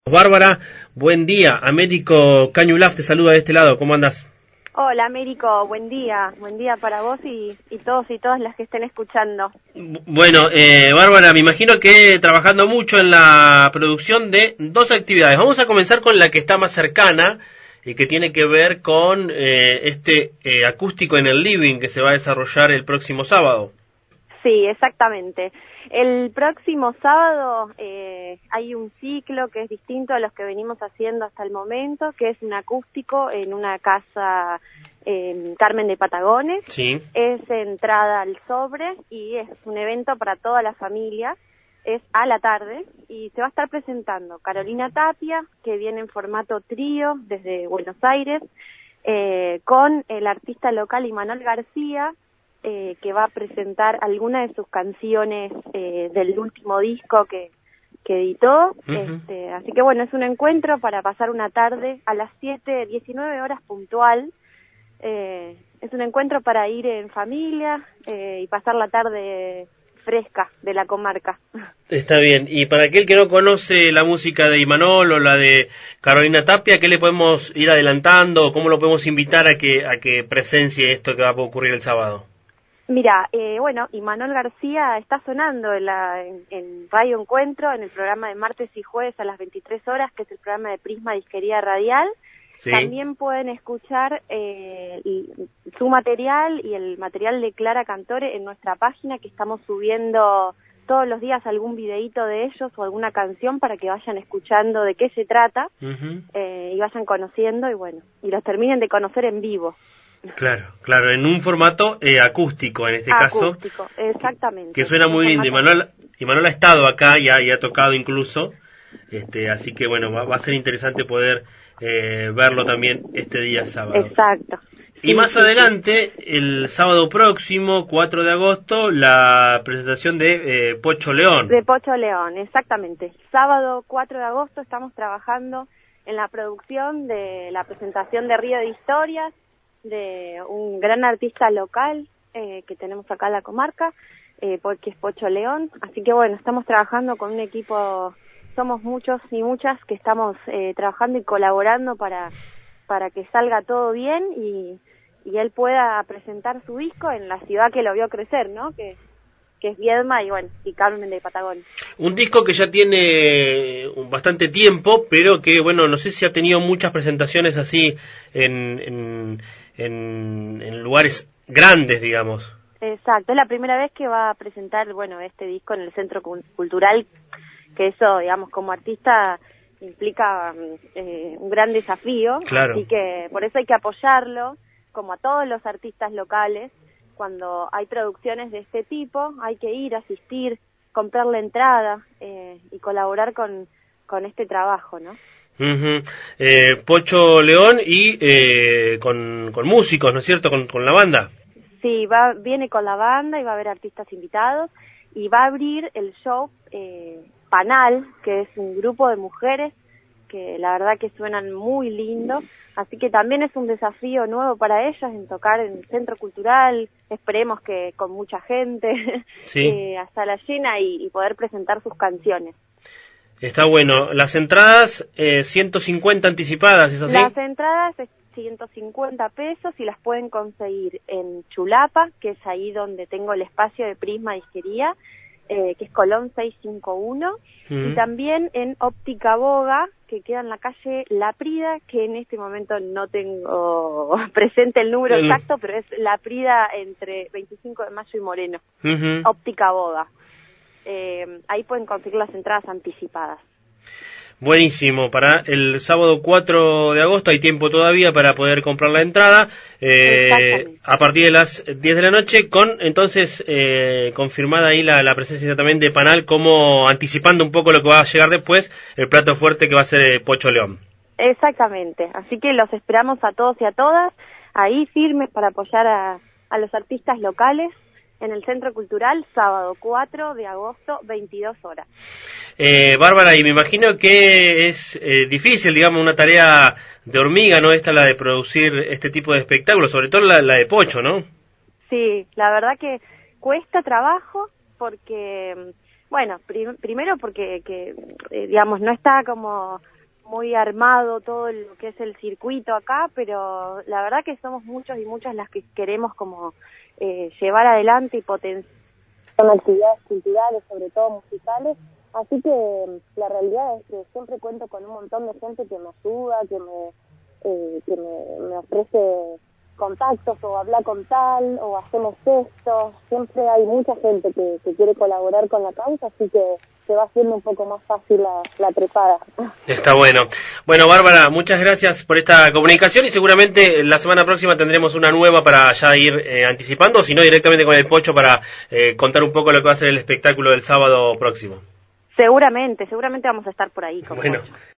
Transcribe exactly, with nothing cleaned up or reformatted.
Bárbara, buen día. Américo Cañulaf te saluda de este lado. ¿Cómo andas? Hola, Américo. Buen día. Buen día para vos y, y todos y todas las que estén escuchando. Bueno, eh, Bárbara, me imagino que trabajando mucho en la producción de dos actividades. Vamos a comenzar con la que está más cercana y que tiene que ver con eh, este eh, acústico en el living que se va a desarrollar el próximo sábado. Sí, exactamente. El próximo sábado eh, hay un ciclo que es distinto a los que venimos haciendo hasta el momento, que es un acústico en una casa en Carmen de Patagones. Sí. Es entrada al sobre y es un evento para toda la familia. Es a la tarde y se va a estar presentando Carolina Tapia, que viene en formato trío desde Buenos Aires, eh, con el artista local Imanol García, Eh, que va a presentar algunas de sus canciones eh, del último disco que, que editó. Uh-huh. este, así que bueno, es un encuentro para pasar una tarde a las siete, diecinueve horas puntual. Eh, es un encuentro para ir en familia eh, y pasar la tarde fresca de la comarca. Está bien. Y para aquel que no conoce la música de Imanol o la de Carolina Tapia, ¿qué le podemos ir adelantando? ¿Cómo lo podemos invitar a que, a que presencie esto que va a ocurrir el sábado? Mira, eh, bueno, Imanol García está sonando en, la, en, en Radio Encuentro, en el programa de martes y jueves a las veintitrés horas, que es el programa de Prisma Disquería Radial. Sí. También pueden escuchar eh, su material y el material de Clara Cantore en nuestra página, que estamos subiendo todos los días algún videíto de ellos o alguna canción para que vayan escuchando de qué se trata. Uh-huh. eh, y vayan conociendo y bueno, y los terminen de conocer en vivo. Claro, claro, en un formato eh, acústico en este acústico, caso. Exactamente. Que suena muy lindo. Imanol, Imanol ha estado acá y ha, y ha tocado incluso, este, así que bueno, va, va a ser interesante poder eh, verlo también este día sábado. Exacto. Y sí, más sí, adelante, sí. El sábado próximo, cuatro de agosto, la presentación de eh, Pocho León. De Pocho León, exactamente. Sábado cuatro de agosto estamos trabajando en la producción de la presentación de Río de Historias, de un gran artista local eh, que tenemos acá en la comarca, eh, porque es Pocho León. Así que bueno, estamos trabajando con un equipo, somos muchos y muchas que estamos eh, trabajando y colaborando para, para que salga todo bien y, y él pueda presentar su disco en la ciudad que lo vio crecer, ¿no? Que, que es Viedma y bueno, y Carmen de Patagones. Un disco que ya tiene bastante tiempo, pero que bueno, no sé si ha tenido muchas presentaciones así en, en, en, en lugares grandes, digamos. Exacto, es la primera vez que va a presentar, bueno, este disco en el Centro Cultural, que eso, digamos, como artista implica eh, un gran desafío. Claro. Así que por eso hay que apoyarlo, como a todos los artistas locales. Cuando hay producciones de este tipo, hay que ir, asistir, comprar la entrada eh, y colaborar con, con este trabajo, ¿no? Uh-huh. eh, Pocho León y eh, con, con músicos, ¿no es cierto? Con, con la banda. Sí, va, viene con la banda y va a haber artistas invitados y va a abrir el show eh, Panal, que es un grupo de mujeres que la verdad que suenan muy lindo, así que también es un desafío nuevo para ellas en tocar en el Centro Cultural, esperemos que con mucha gente, sí. eh, hasta la llena y, y poder presentar sus canciones. Está bueno. Las entradas, eh, ciento cincuenta anticipadas, ¿es así? Las entradas es ciento cincuenta pesos y las pueden conseguir en Chulapa, que es ahí donde tengo el espacio de Prisma Disquería, eh, que es Colón seiscientos cincuenta y uno, uh-huh. Y también en Óptica Boga, que queda en la calle La Prida, que en este momento no tengo presente el número el... exacto, pero es La Prida entre veinticinco de mayo y Moreno. Uh-huh. Óptica Boga. Eh, ahí pueden conseguir las entradas anticipadas. Buenísimo, para el sábado cuatro de agosto hay tiempo todavía para poder comprar la entrada, eh, a partir de las diez de la noche, con entonces eh, confirmada ahí la, la presencia también de Panal, como anticipando un poco lo que va a llegar después, el plato fuerte que va a ser eh, Pocho León. Exactamente, así que los esperamos a todos y a todas, ahí firmes para apoyar a, a los artistas locales, en el Centro Cultural, sábado cuatro de agosto, veintidós horas. Eh, Bárbara, y me imagino que es eh, difícil, digamos, una tarea de hormiga, ¿no? Esta, la de producir este tipo de espectáculos, sobre todo la, la de Pocho, ¿no? Sí, la verdad que cuesta trabajo porque, bueno, prim- primero porque, que, eh, digamos, no está como muy armado todo lo que es el circuito acá, pero la verdad que somos muchos y muchas las que queremos como eh, llevar adelante y potenciar con actividades culturales, sobre todo musicales, así que la realidad es que siempre cuento con un montón de gente que me ayuda, que me, eh, que me, me ofrece contactos, o habla con tal, o hacemos esto. Siempre hay mucha gente que, que quiere colaborar con la causa, así que se va haciendo un poco más fácil la, la trepada. Está bueno. Bueno, Bárbara, muchas gracias por esta comunicación y seguramente la semana próxima tendremos una nueva para ya ir eh, anticipando, si no directamente con el Pocho para eh, contar un poco lo que va a ser el espectáculo del sábado próximo. Seguramente, seguramente vamos a estar por ahí. Como bueno. Pocho.